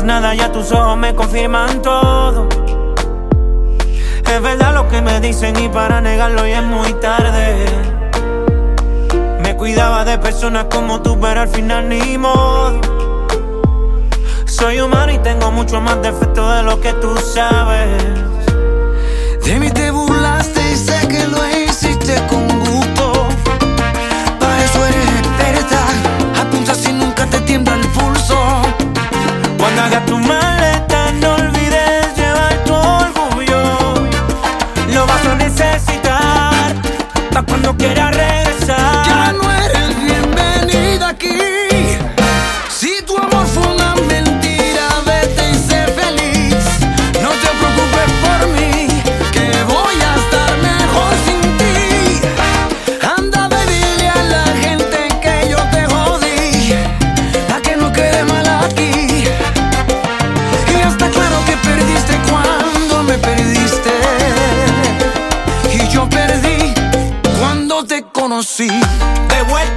nada, ya tus ojos me confirman todo. Es verdad lo que me dicen y para negarlo ya es muy tarde. Me cuidaba de personas como tú, pero al final ni modo. Soy humano y tengo mucho más defectos de lo que tú sabes. De mí te burlaste y sé que lo hiciste con gusto. Para eso eres experta, apuntas y nunca te tiembla el pulso. Cuando hagas tu maleta no olvides llevar tu orgullo. Lo vas a necesitar pa' cuando quieras regresar. Ya no eres bienvenida aquí. Si tu amor fue una mentira, vete y sé feliz. No te preocupes por mí, que voy a estar mejor sin ti. Anda, baby, dile a la gente que yo te jodí, pa' que no quede mal aquí. Y ya está claro que perdiste cuando me perdiste, y yo perdí cuando te conocí. De vuelta